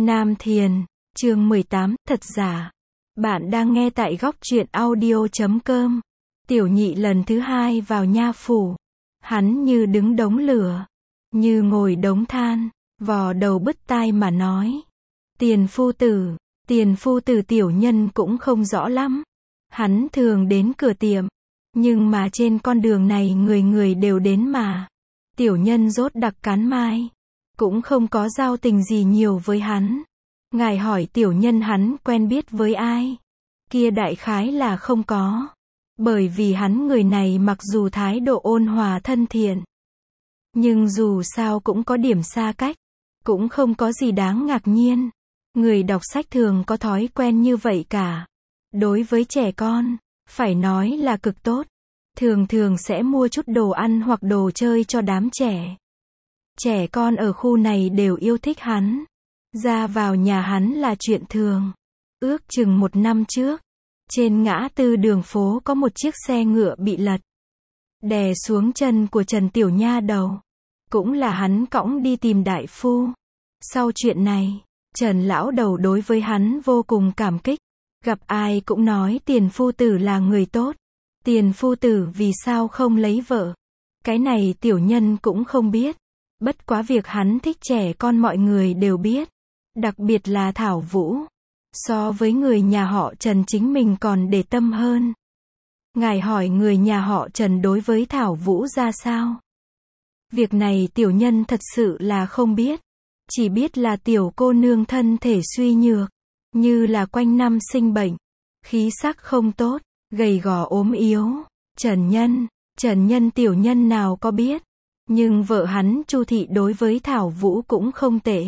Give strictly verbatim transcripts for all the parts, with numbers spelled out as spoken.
Nam Thiền, chương mười tám, thật giả. Bạn đang nghe tại góc truyện audio chấm com. Tiểu nhị lần thứ hai vào nha phủ. Hắn như đứng đống lửa, như ngồi đống than, vò đầu bứt tai mà nói. Tiền phu tử, tiền phu tử tiểu nhân cũng không rõ lắm. Hắn thường đến cửa tiệm, nhưng mà trên con đường này người người đều đến mà. Tiểu nhân rốt đặc cán mai, cũng không có giao tình gì nhiều với hắn. Ngài hỏi tiểu nhân hắn quen biết với ai? Kia đại khái là không có. Bởi vì hắn người này mặc dù thái độ ôn hòa thân thiện, nhưng dù sao cũng có điểm xa cách, cũng không có gì đáng ngạc nhiên. Người đọc sách thường có thói quen như vậy cả. Đối với trẻ con, phải nói là cực tốt. Thường thường sẽ mua chút đồ ăn hoặc đồ chơi cho đám trẻ. Trẻ con ở khu này đều yêu thích hắn. Ra vào nhà hắn là chuyện thường. Ước chừng một năm trước, trên ngã tư đường phố có một chiếc xe ngựa bị lật, đè xuống chân của Trần Tiểu Nha đầu. Cũng là hắn cõng đi tìm đại phu. Sau chuyện này, Trần lão đầu đối với hắn vô cùng cảm kích. Gặp ai cũng nói tiền phu tử là người tốt. Tiền phu tử vì sao không lấy vợ? Cái này tiểu nhân cũng không biết. Bất quá việc hắn thích trẻ con mọi người đều biết. Đặc biệt là Thảo Vũ. So với người nhà họ Trần chính mình còn để tâm hơn. Ngài hỏi người nhà họ Trần đối với Thảo Vũ ra sao? Việc này tiểu nhân thật sự là không biết. Chỉ biết là tiểu cô nương thân thể suy nhược. Như là quanh năm sinh bệnh. Khí sắc không tốt. Gầy gò ốm yếu. Trần Nhân. Trần Nhân tiểu nhân nào có biết. Nhưng vợ hắn Chu thị đối với Thảo Vũ cũng không tệ.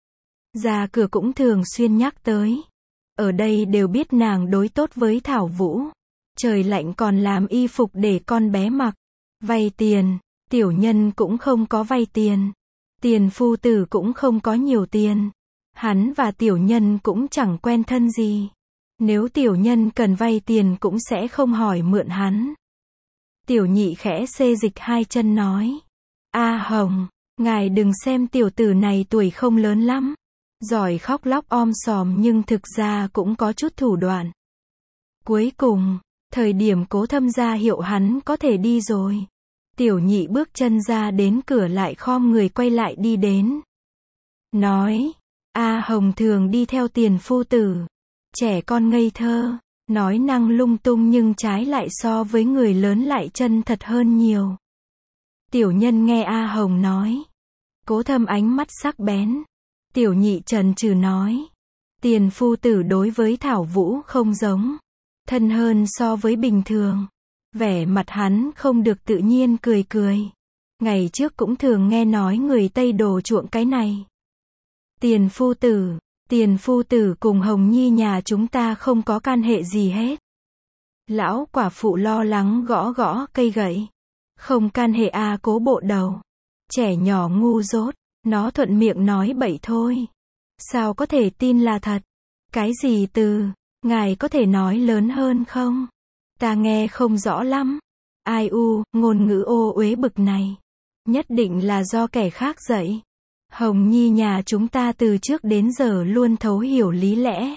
Ra cửa cũng thường xuyên nhắc tới. Ở đây đều biết nàng đối tốt với Thảo Vũ. Trời lạnh còn làm y phục để con bé mặc. Vay tiền, tiểu nhân cũng không có vay tiền. Tiền phu tử cũng không có nhiều tiền. Hắn và tiểu nhân cũng chẳng quen thân gì. Nếu tiểu nhân cần vay tiền cũng sẽ không hỏi mượn hắn. Tiểu nhị khẽ xê dịch hai chân nói. A Hồng, ngài đừng xem tiểu tử này tuổi không lớn lắm. Giỏi khóc lóc om sòm nhưng thực ra cũng có chút thủ đoạn. Cuối cùng, thời điểm Cố Thâm ra hiệu hắn có thể đi rồi. Tiểu nhị bước chân ra đến cửa lại khom người quay lại đi đến. Nói, A Hồng thường đi theo tiền phu tử. Trẻ con ngây thơ, nói năng lung tung nhưng trái lại so với người lớn lại chân thật hơn nhiều. Tiểu nhân nghe A Hồng nói. Cố Thâm ánh mắt sắc bén. Tiểu nhị trần trừ nói. Tiền phu tử đối với Thảo Vũ không giống. Thân hơn so với bình thường. Vẻ mặt hắn không được tự nhiên cười cười. Ngày trước cũng thường nghe nói người Tây đồ chuộng cái này. Tiền phu tử, tiền phu tử cùng Hồng Nhi nhà chúng ta không có can hệ gì hết. Lão quả phụ lo lắng gõ gõ cây gậy. Không can hệ a Cố bộ đầu. Trẻ nhỏ ngu dốt, nó thuận miệng nói bậy thôi. Sao có thể tin là thật? Cái gì từ, ngài có thể nói lớn hơn không? Ta nghe không rõ lắm. Ai u, ngôn ngữ ô uế bực này. Nhất định là do kẻ khác dạy. Hồng Nhi nhà chúng ta từ trước đến giờ luôn thấu hiểu lý lẽ.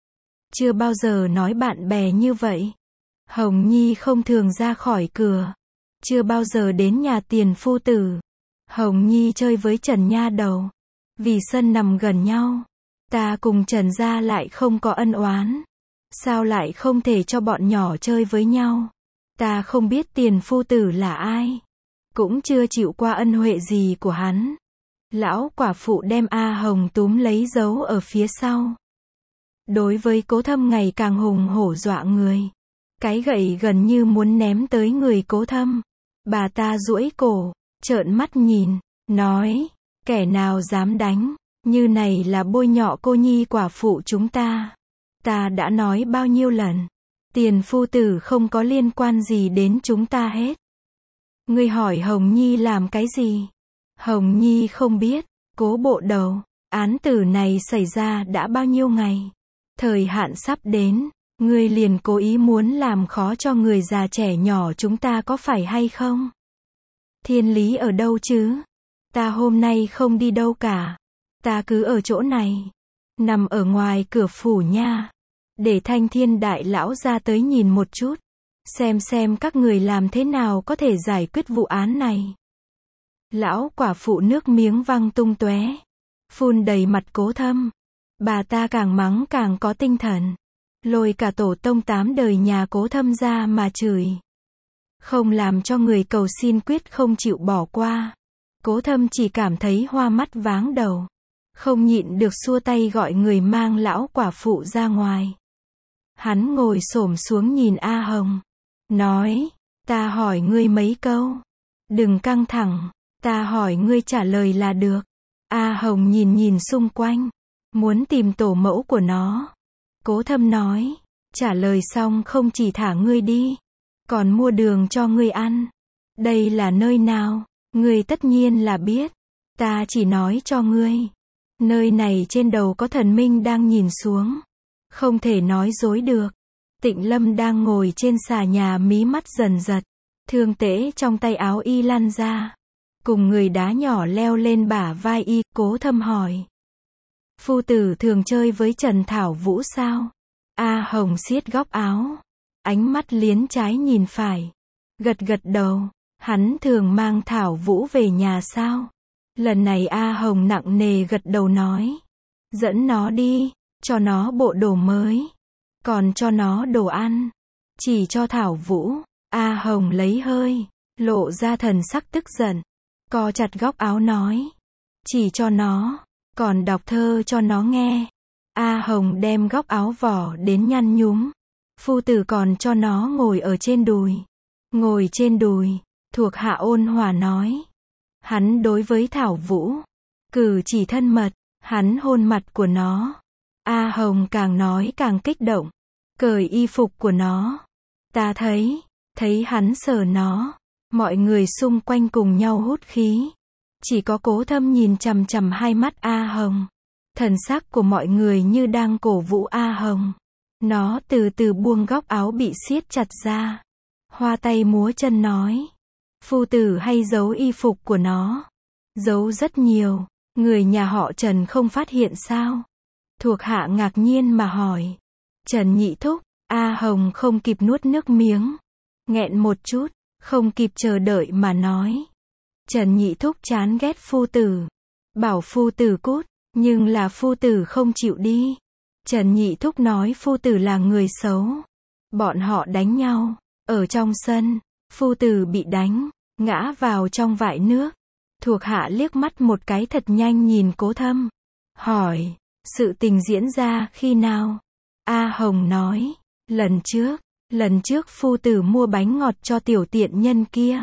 Chưa bao giờ nói bạn bè như vậy. Hồng Nhi không thường ra khỏi cửa. Chưa bao giờ đến nhà tiền phu tử. Hồng Nhi chơi với Trần Nha đầu. Vì sân nằm gần nhau. Ta cùng Trần gia lại không có ân oán. Sao lại không thể cho bọn nhỏ chơi với nhau? Ta không biết tiền phu tử là ai. Cũng chưa chịu qua ân huệ gì của hắn. Lão quả phụ đem A Hồng túm lấy giấu ở phía sau. Đối với Cố Thâm ngày càng hùng hổ dọa người. Cái gậy gần như muốn ném tới người Cố Thâm. Bà ta duỗi cổ, trợn mắt nhìn, nói, kẻ nào dám đánh, như này là bôi nhọ cô nhi quả phụ chúng ta. Ta đã nói bao nhiêu lần, tiền phu tử không có liên quan gì đến chúng ta hết. Ngươi hỏi Hồng Nhi làm cái gì? Hồng Nhi không biết. Cố bộ đầu, án tử này xảy ra đã bao nhiêu ngày? Thời hạn sắp đến, ngươi liền cố ý muốn làm khó cho người già trẻ nhỏ chúng ta có phải hay không? Thiên lý ở đâu chứ? Ta hôm nay không đi đâu cả. Ta cứ ở chỗ này. nằm ở ngoài cửa phủ nha. Để Thanh Thiên đại lão ra tới nhìn một chút. Xem xem các người làm thế nào có thể giải quyết vụ án này. Lão quả phụ nước miếng văng tung tóe, phun đầy mặt Cố Thâm. Bà ta càng mắng càng có tinh thần. Lôi cả tổ tông tám đời nhà Cố Thâm ra mà chửi. Không làm cho người cầu xin quyết không chịu bỏ qua. Cố Thâm chỉ cảm thấy hoa mắt váng đầu. Không nhịn được xua tay gọi người mang lão quả phụ ra ngoài. Hắn ngồi xổm xuống nhìn A Hồng. Nói, ta hỏi ngươi mấy câu. Đừng căng thẳng, ta hỏi ngươi trả lời là được. A Hồng nhìn nhìn xung quanh. Muốn tìm tổ mẫu của nó. Cố Thâm nói, trả lời xong không chỉ thả ngươi đi. Còn mua đường cho ngươi ăn. Đây là nơi nào? Ngươi tất nhiên là biết. Ta chỉ nói cho ngươi. Nơi này trên đầu có thần minh đang nhìn xuống. Không thể nói dối được. Tịnh Lâm đang ngồi trên xà nhà mí mắt dần giật. Thương tễ trong tay áo y lăn ra. Cùng người đá nhỏ leo lên bả vai y. Cố Thâm hỏi. Phu tử thường chơi với Trần Thảo Vũ sao? A Hồng siết góc áo. Ánh mắt liến trái nhìn phải. Gật gật đầu. Hắn thường mang Thảo Vũ về nhà sao? Lần này A Hồng nặng nề gật đầu nói. Dẫn nó đi. Cho nó bộ đồ mới. Còn cho nó đồ ăn. Chỉ cho Thảo Vũ. A Hồng lấy hơi. Lộ ra thần sắc tức giận. Co chặt góc áo nói. Chỉ cho nó. Còn đọc thơ cho nó nghe. A Hồng đem góc áo vỏ đến nhăn nhúm. Phu tử còn cho nó ngồi ở trên đùi. Ngồi trên đùi. Thuộc hạ ôn hòa nói. Hắn đối với Thảo Vũ. Cử chỉ thân mật. Hắn hôn mặt của nó. A Hồng càng nói càng kích động. Cởi y phục của nó. Ta thấy. Thấy hắn sờ nó. Mọi người xung quanh cùng nhau hút khí. Chỉ có Cố Thâm nhìn chằm chằm hai mắt A Hồng. Thần sắc của mọi người như đang cổ vũ A Hồng. Nó từ từ buông góc áo bị siết chặt ra. Hoa tay múa chân nói. Phu tử hay giấu y phục của nó. Giấu rất nhiều. Người nhà họ Trần không phát hiện sao? Thuộc hạ ngạc nhiên mà hỏi. Trần nhị thúc. A Hồng không kịp nuốt nước miếng. Nghẹn một chút. Không kịp chờ đợi mà nói. Trần nhị thúc chán ghét phu tử. Bảo phu tử cút. Nhưng là phu tử không chịu đi. Trần nhị thúc nói phu tử là người xấu. Bọn họ đánh nhau. Ở trong sân. Phu tử bị đánh. Ngã vào trong vại nước. Thuộc hạ liếc mắt một cái thật nhanh nhìn Cố Thâm. Hỏi. Sự tình diễn ra khi nào? A Hồng nói. Lần trước. Lần trước phu tử mua bánh ngọt cho tiểu tiện nhân kia.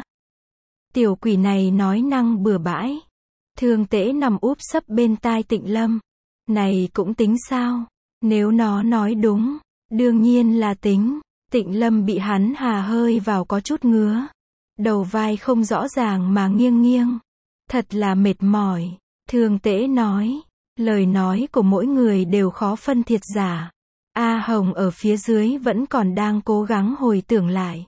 Tiểu quỷ này nói năng bừa bãi. Thương tễ nằm úp sấp bên tai Tịnh Lâm. Này cũng tính sao? Nếu nó nói đúng. Đương nhiên là tính. Tịnh Lâm bị hắn hà hơi vào có chút ngứa. Đầu vai không rõ ràng mà nghiêng nghiêng. Thật là mệt mỏi. Thương tễ nói. Lời nói của mỗi người đều khó phân thiệt giả. A Hồng ở phía dưới vẫn còn đang cố gắng hồi tưởng lại.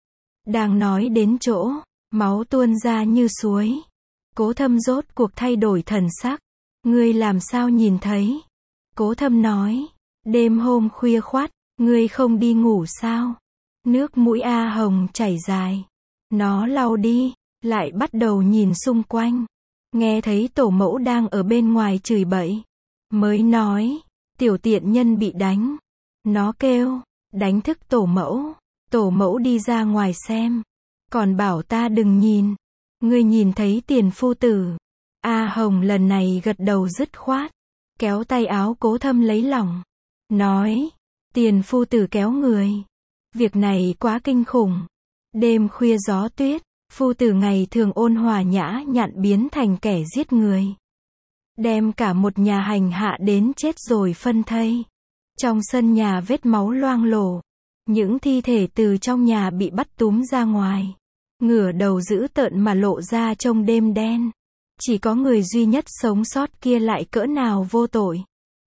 Đang nói đến chỗ. Máu tuôn ra như suối. Cố Thâm rốt cuộc thay đổi thần sắc. Ngươi làm sao nhìn thấy? Cố Thâm nói. Đêm hôm khuya khoắt. Ngươi không đi ngủ sao? Nước mũi A Hồng chảy dài. Nó lau đi. Lại bắt đầu nhìn xung quanh. Nghe thấy tổ mẫu đang ở bên ngoài chửi bậy. Mới nói. Tiểu tiện nhân bị đánh. Nó kêu. Đánh thức tổ mẫu. Tổ mẫu đi ra ngoài xem. Còn bảo ta đừng nhìn. Ngươi nhìn thấy tiền phu tử. A Hồng lần này gật đầu dứt khoát. Kéo tay áo Cố Thâm lấy lòng. Nói. Tiền phu tử kéo người. Việc này quá kinh khủng. Đêm khuya gió tuyết. Phu tử ngày thường ôn hòa nhã nhặn biến thành kẻ giết người. Đem cả một nhà hành hạ đến chết rồi phân thây. Trong sân nhà vết máu loang lổ. Những thi thể từ trong nhà bị bắt túm ra ngoài. Ngửa đầu dữ tợn mà lộ ra trong đêm đen. Chỉ có người duy nhất sống sót kia lại cỡ nào vô tội.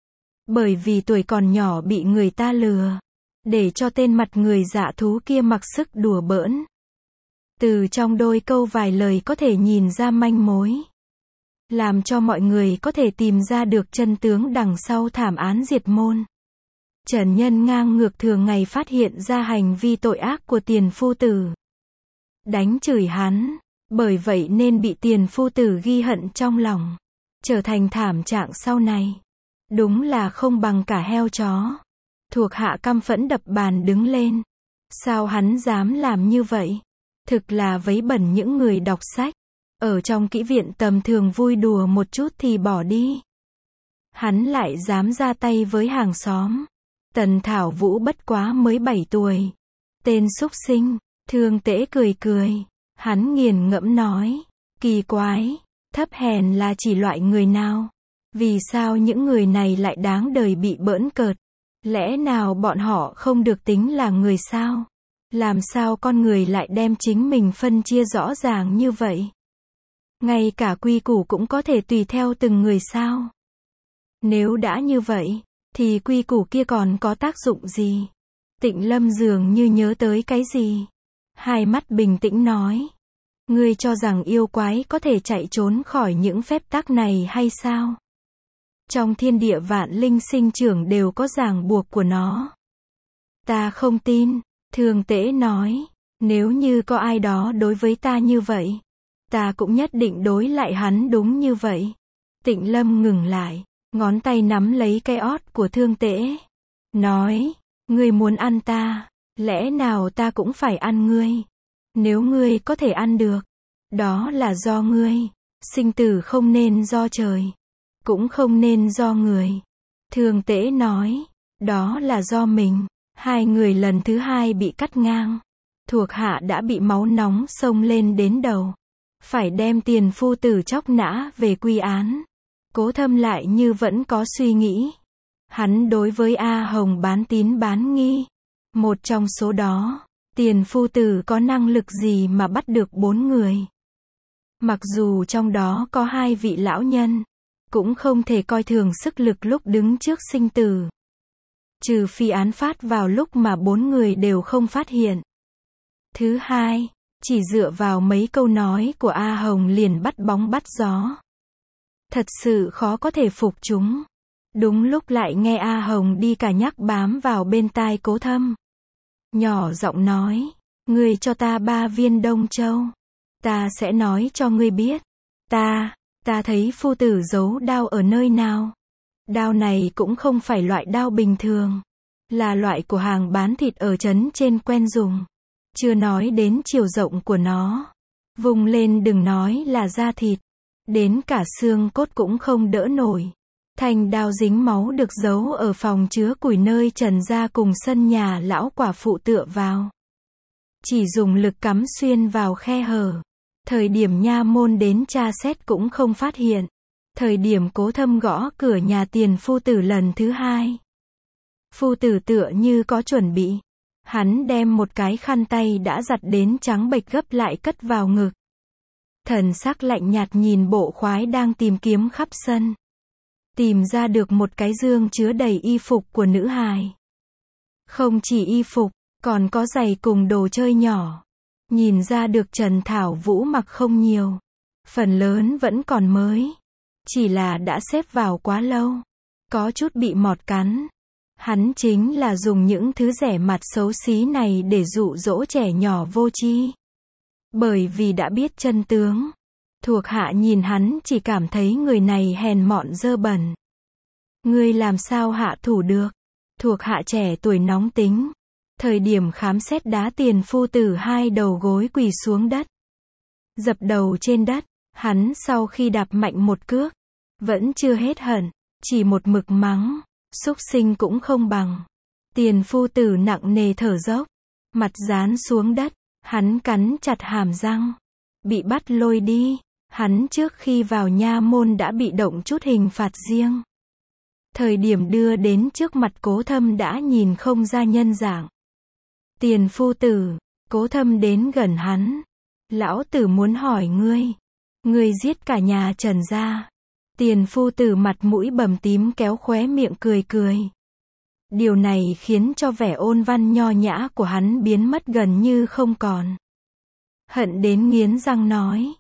Bởi vì tuổi còn nhỏ bị người ta lừa. Để cho tên mặt người dạ thú kia mặc sức đùa bỡn. Từ trong đôi câu vài lời có thể nhìn ra manh mối. làm cho mọi người có thể tìm ra được chân tướng đằng sau thảm án diệt môn. Trần Nhân ngang ngược thường ngày phát hiện ra hành vi tội ác của tiền phu tử, đánh chửi hắn, bởi vậy nên bị tiền phu tử ghi hận trong lòng, trở thành thảm trạng sau này. Đúng là không bằng cả heo chó. Thuộc hạ căm phẫn đập bàn đứng lên. Sao hắn dám làm như vậy? Thực là vấy bẩn những người đọc sách. Ở trong kỹ viện tầm thường vui đùa một chút thì bỏ đi. Hắn lại dám ra tay với hàng xóm. Tần Thảo Vũ bất quá mới bảy tuổi. Tên súc sinh. Thương Tễ cười cười. Hắn nghiền ngẫm nói. Kỳ quái. Thấp hèn là chỉ loại người nào? Vì sao những người này lại đáng đời bị bỡn cợt? Lẽ nào bọn họ không được tính là người sao? Làm sao con người lại đem chính mình phân chia rõ ràng như vậy? Ngay cả quy củ cũng có thể tùy theo từng người sao? Nếu đã như vậy, thì quy củ kia còn có tác dụng gì? Tịnh Lâm dường như nhớ tới cái gì? Hai mắt bình tĩnh nói. Ngươi cho rằng yêu quái có thể chạy trốn khỏi những phép tắc này hay sao? Trong thiên địa vạn linh sinh trưởng đều có ràng buộc của nó. Ta không tin, Thương Tễ nói. Nếu như có ai đó đối với ta như vậy, ta cũng nhất định đối lại hắn đúng như vậy. Tịnh Lâm ngừng lại, ngón tay nắm lấy cái ót của Thương Tễ. Nói, ngươi muốn ăn ta, lẽ nào ta cũng phải ăn ngươi? Nếu ngươi có thể ăn được, đó là do ngươi. Sinh tử không nên do trời, cũng không nên do người. Thương Tễ nói, đó là do mình. Hai người lần thứ hai bị cắt ngang. Thuộc hạ đã bị máu nóng xông lên đến đầu. Phải đem tiền phu tử chóc nã về quy án. Cố Thâm lại như vẫn có suy nghĩ. Hắn đối với A Hồng bán tín bán nghi. Một trong số đó, tiền phu tử có năng lực gì mà bắt được bốn người? Mặc dù trong đó có hai vị lão nhân, cũng không thể coi thường sức lực lúc đứng trước sinh tử. Trừ phi án phát vào lúc mà bốn người đều không phát hiện. Thứ hai, chỉ dựa vào mấy câu nói của A Hồng liền bắt bóng bắt gió. Thật sự khó có thể phục chúng. Đúng lúc lại nghe A Hồng đi cả nhắc bám vào bên tai Cố Thâm. Nhỏ giọng nói, ngươi cho ta ba viên Đông Châu. Ta sẽ nói cho ngươi biết. Ta, ta thấy phu tử giấu đao ở nơi nào. Đao này cũng không phải loại đao bình thường. Là loại của hàng bán thịt ở trấn trên quen dùng. Chưa nói đến chiều rộng của nó. Vùng lên đừng nói là da thịt. Đến cả xương cốt cũng không đỡ nổi. Thanh đao dính máu được giấu ở phòng chứa củi nơi Trần gia cùng sân nhà lão quả phụ tựa vào. Chỉ dùng lực cắm xuyên vào khe hở. Thời điểm nha môn đến tra xét cũng không phát hiện. Thời điểm Cố Thâm gõ cửa nhà tiền phu tử lần thứ hai. Phu tử tựa như có chuẩn bị. Hắn đem một cái khăn tay đã giặt đến trắng bệch gấp lại cất vào ngực. Thần sắc lạnh nhạt nhìn bộ khoái đang tìm kiếm khắp sân. Tìm ra được một cái dương chứa đầy y phục của nữ hài. Không chỉ y phục, còn có giày cùng đồ chơi nhỏ. Nhìn ra được Trần Thảo Vũ mặc không nhiều. Phần lớn vẫn còn mới. Chỉ là đã xếp vào quá lâu. Có chút bị mọt cắn. Hắn chính là dùng những thứ rẻ mặt xấu xí này để dụ dỗ trẻ nhỏ vô tri. Bởi vì đã biết chân tướng. Thuộc hạ nhìn hắn chỉ cảm thấy người này hèn mọn dơ bẩn. Ngươi làm sao hạ thủ được? Thuộc hạ trẻ tuổi nóng tính. Thời điểm khám xét đá tiền phu tử hai đầu gối quỳ xuống đất. Dập đầu trên đất. Hắn sau khi đạp mạnh một cước. Vẫn chưa hết hận. Chỉ một mực mắng. Súc sinh cũng không bằng. Tiền phu tử nặng nề thở dốc. Mặt dán xuống đất. Hắn cắn chặt hàm răng. Bị bắt lôi đi. Hắn trước khi vào nha môn đã bị động chút hình phạt riêng. Thời điểm đưa đến trước mặt Cố Thâm đã nhìn không ra nhân dạng. Tiền phu tử, Cố Thâm đến gần hắn. Lão tử muốn hỏi ngươi. Ngươi giết cả nhà Trần gia. Tiền phu tử mặt mũi bầm tím kéo khóe miệng cười cười. Điều này khiến cho vẻ ôn văn nho nhã của hắn biến mất gần như không còn. Hận đến nghiến răng nói.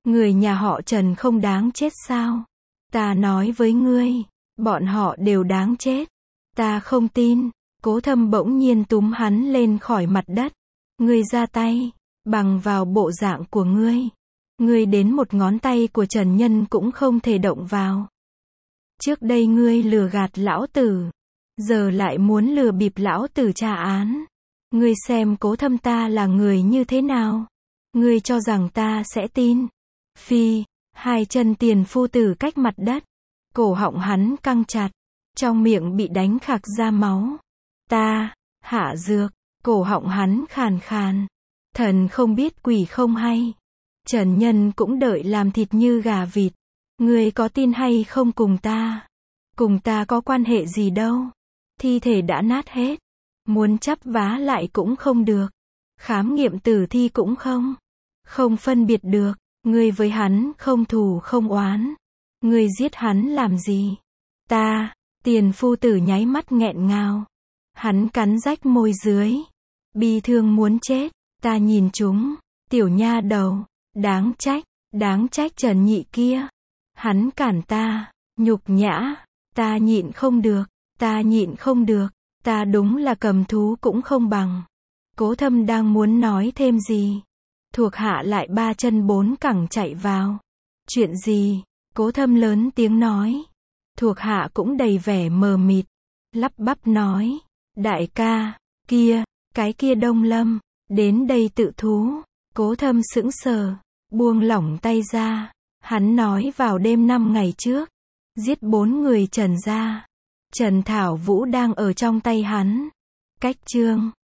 Người nhà họ Trần không đáng chết sao? Ta nói với ngươi, bọn họ đều đáng chết. Ta không tin. Cố Thâm bỗng nhiên túm hắn lên khỏi mặt đất. Ngươi ra tay, bằng vào bộ dạng của ngươi. Ngươi đến một ngón tay của Trần Nhân cũng không thể động vào. Trước đây ngươi lừa gạt lão tử, giờ lại muốn lừa bịp lão tử trả án. Ngươi xem Cố Thâm ta là người như thế nào? Ngươi cho rằng ta sẽ tin? Phi, hai chân Tiền phu tử cách mặt đất, cổ họng hắn căng chặt, trong miệng bị đánh khạc ra máu. Ta, hạ dược, cổ họng hắn khàn khàn. Thần không biết quỷ không hay. Trần Nhân cũng đợi làm thịt như gà vịt. Ngươi có tin hay không cùng ta? Cùng ta có quan hệ gì đâu. Thi thể đã nát hết. Muốn chắp vá lại cũng không được. Khám nghiệm tử thi cũng không. Không phân biệt được. Ngươi với hắn không thù không oán. Ngươi giết hắn làm gì? Ta, Tiền phu tử nháy mắt nghẹn ngào. Hắn cắn rách môi dưới. Bi thương muốn chết. Ta nhìn chúng. Tiểu nha đầu. Đáng trách. Đáng trách Trần Nhị kia. Hắn cản ta. Nhục nhã. Ta nhịn không được. Ta nhịn không được. Ta đúng là cầm thú cũng không bằng. Cố Thâm đang muốn nói thêm gì. Thuộc hạ lại ba chân bốn cẳng chạy vào. Chuyện gì? Cố Thâm lớn tiếng nói. Thuộc hạ cũng đầy vẻ mờ mịt. Lắp bắp nói. Đại ca, kia, cái kia Đông Lâm, đến đây tự thú. Cố Thâm sững sờ, buông lỏng tay ra. Hắn nói vào đêm năm ngày trước, giết bốn người Trần gia. Trần Thảo Vũ đang ở trong tay hắn. Cách chương